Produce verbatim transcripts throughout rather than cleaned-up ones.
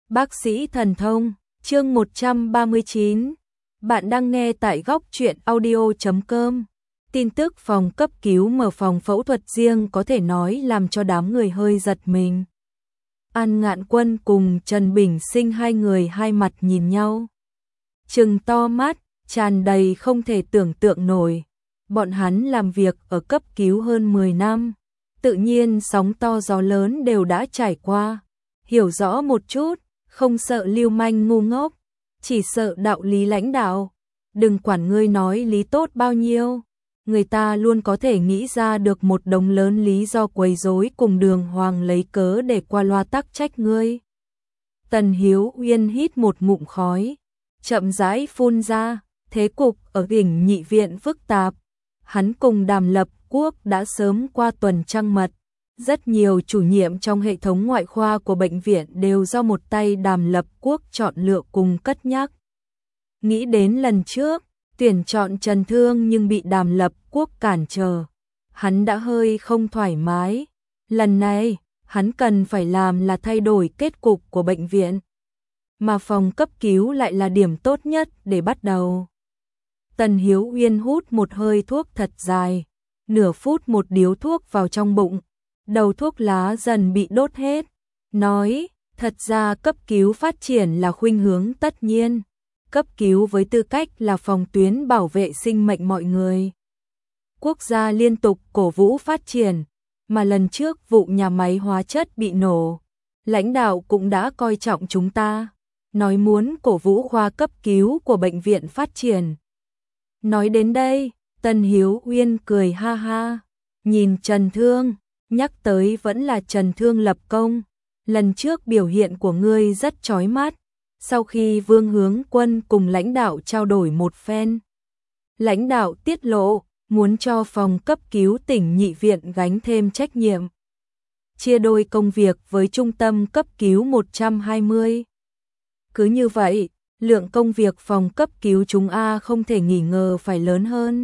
Bác sĩ thần thông, chương một trăm ba mươi chín. Bạn đang nghe tại góc truyện audio chấm com. Tin tức phòng cấp cứu mở phòng phẫu thuật riêng có thể nói làm cho đám người hơi giật mình. An Ngạn Quân cùng Trần Bình Sinh hai người hai mặt nhìn nhau, trừng to mắt, tràn đầy không thể tưởng tượng nổi. Bọn hắn làm việc ở cấp cứu hơn mười năm, tự nhiên sóng to gió lớn đều đã trải qua, hiểu rõ một chút, không sợ lưu manh ngu ngốc, chỉ sợ đạo lý lãnh đạo. Đừng quản ngươi nói lý tốt bao nhiêu, người ta luôn có thể nghĩ ra được một đống lớn lý do quấy rối cùng đường hoàng lấy cớ để qua loa tắc trách ngươi. Tần Hiếu Uyên hít một ngụm khói, chậm rãi phun ra, thế cục ở Đỉnh Nhị viện phức tạp. Hắn cùng Đàm Lập Quốc đã sớm qua tuần trăng mật, rất nhiều chủ nhiệm trong hệ thống ngoại khoa của bệnh viện đều do một tay Đàm Lập Quốc chọn lựa cùng cất nhắc. Nghĩ đến lần trước, tuyển chọn Trần Thương nhưng bị Đàm Lập Quốc cản trở, hắn đã hơi không thoải mái. Lần này, hắn cần phải làm là thay đổi kết cục của bệnh viện, mà phòng cấp cứu lại là điểm tốt nhất để bắt đầu. Tần Hiếu Uyên hút một hơi thuốc thật dài, nửa phút một điếu thuốc vào trong bụng, đầu thuốc lá dần bị đốt hết, nói, thật ra cấp cứu phát triển là khuynh hướng tất nhiên, cấp cứu với tư cách là phòng tuyến bảo vệ sinh mệnh mọi người. Quốc gia liên tục cổ vũ phát triển, mà lần trước vụ nhà máy hóa chất bị nổ, lãnh đạo cũng đã coi trọng chúng ta, nói muốn cổ vũ khoa cấp cứu của bệnh viện phát triển. Nói đến đây, Tần Hiếu Uyên cười ha ha, nhìn Trần Thương, nhắc tới vẫn là Trần Thương lập công, lần trước biểu hiện của ngươi rất chói mắt, sau khi Vương Hướng Quân cùng lãnh đạo trao đổi một phen. Lãnh đạo tiết lộ, muốn cho phòng cấp cứu tỉnh Nhị viện gánh thêm trách nhiệm, chia đôi công việc với trung tâm cấp cứu một trăm hai mươi. Cứ như vậy, lượng công việc phòng cấp cứu chúng A không thể nghi ngờ phải lớn hơn.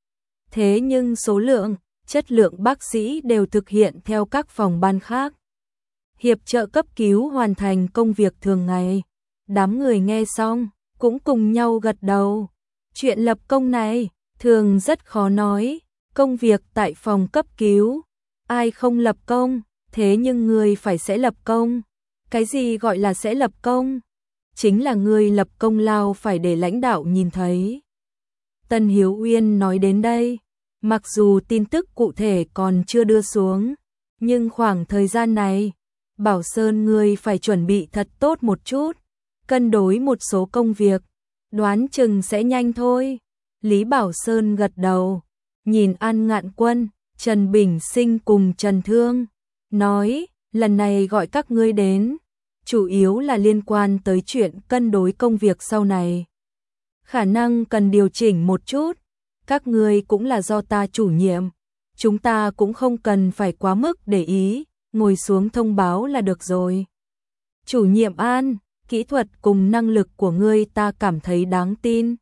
Thế nhưng số lượng, chất lượng bác sĩ đều thực hiện theo các phòng ban khác, hiệp trợ cấp cứu hoàn thành công việc thường ngày. Đám người nghe xong, cũng cùng nhau gật đầu. Chuyện lập công này, thường rất khó nói, công việc tại phòng cấp cứu, ai không lập công, thế nhưng người phải sẽ lập công. Cái gì gọi là sẽ lập công? Chính là người lập công lao phải để lãnh đạo nhìn thấy. Tần Hiếu Uyên nói đến đây, mặc dù tin tức cụ thể còn chưa đưa xuống, nhưng khoảng thời gian này, Bảo Sơn người phải chuẩn bị thật tốt một chút, cân đối một số công việc, đoán chừng sẽ nhanh thôi. Lý Bảo Sơn gật đầu, nhìn An Ngạn Quân, Trần Bình Sinh cùng Trần Thương, nói, lần này gọi các ngươi đến, chủ yếu là liên quan tới chuyện cân đối công việc sau này. Khả năng cần điều chỉnh một chút, các ngươi cũng là do ta chủ nhiệm, chúng ta cũng không cần phải quá mức để ý, ngồi xuống thông báo là được rồi. Chủ nhiệm An, kỹ thuật cùng năng lực của ngươi ta cảm thấy đáng tin.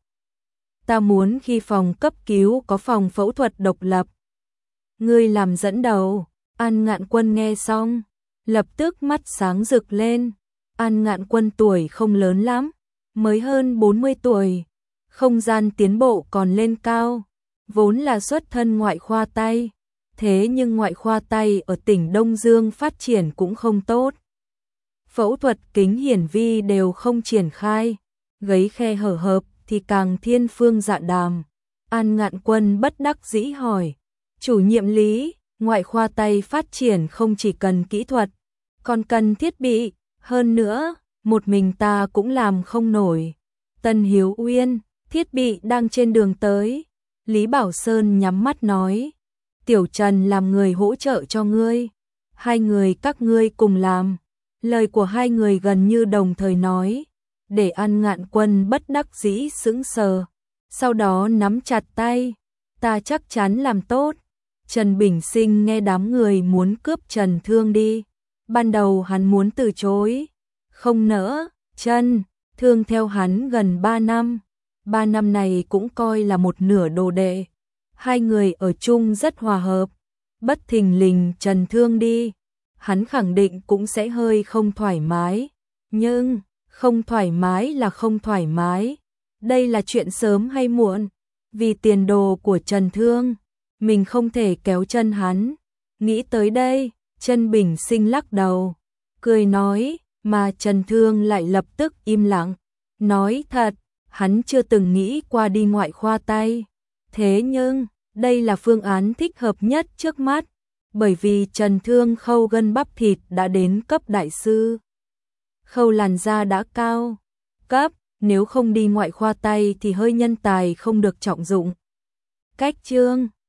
Ta muốn khi phòng cấp cứu có phòng phẫu thuật độc lập, ngươi làm dẫn đầu. An Ngạn Quân nghe xong, lập tức mắt sáng rực lên. An Ngạn Quân tuổi không lớn lắm, mới hơn bốn mươi tuổi, không gian tiến bộ còn lên cao, vốn là xuất thân ngoại khoa tay, thế nhưng ngoại khoa tay ở tỉnh Đông Dương phát triển cũng không tốt. Phẫu thuật kính hiển vi đều không triển khai, gấy khe hở hợp thì càng thiên phương dạ đàm. An Ngạn Quân bất đắc dĩ hỏi, chủ nhiệm Lý, ngoại khoa tay phát triển không chỉ cần kỹ thuật, còn cần thiết bị, hơn nữa, một mình ta cũng làm không nổi. Tần Hiếu Uyên, thiết bị đang trên đường tới. Lý Bảo Sơn nhắm mắt nói, Tiểu Trần làm người hỗ trợ cho ngươi, hai người các ngươi cùng làm. Lời của hai người gần như đồng thời nói, để An Ngạn Quân bất đắc dĩ sững sờ, sau đó nắm chặt tay, ta chắc chắn làm tốt. Trần Bình Sinh nghe đám người muốn cướp Trần Thương đi, ban đầu hắn muốn từ chối, không nỡ, Trần Thương theo hắn gần ba năm, ba năm này cũng coi là một nửa đồ đệ, hai người ở chung rất hòa hợp, bất thình lình Trần Thương đi, hắn khẳng định cũng sẽ hơi không thoải mái, Nhưng, không thoải mái là không thoải mái. Đây là chuyện sớm hay muộn. Vì tiền đồ của Trần Thương, mình không thể kéo chân hắn. Nghĩ tới đây, Trân Bình Sinh lắc đầu, cười nói, mà Trần Thương lại lập tức im lặng. Nói thật, hắn chưa từng nghĩ qua đi ngoại khoa tay. Thế nhưng, đây là phương án thích hợp nhất trước mắt, bởi vì Trần Thương khâu gân bắp thịt đã đến cấp đại sư. Khâu làn da đã cao cấp, nếu không đi ngoại khoa tay thì hơi nhân tài không được trọng dụng. Cách chương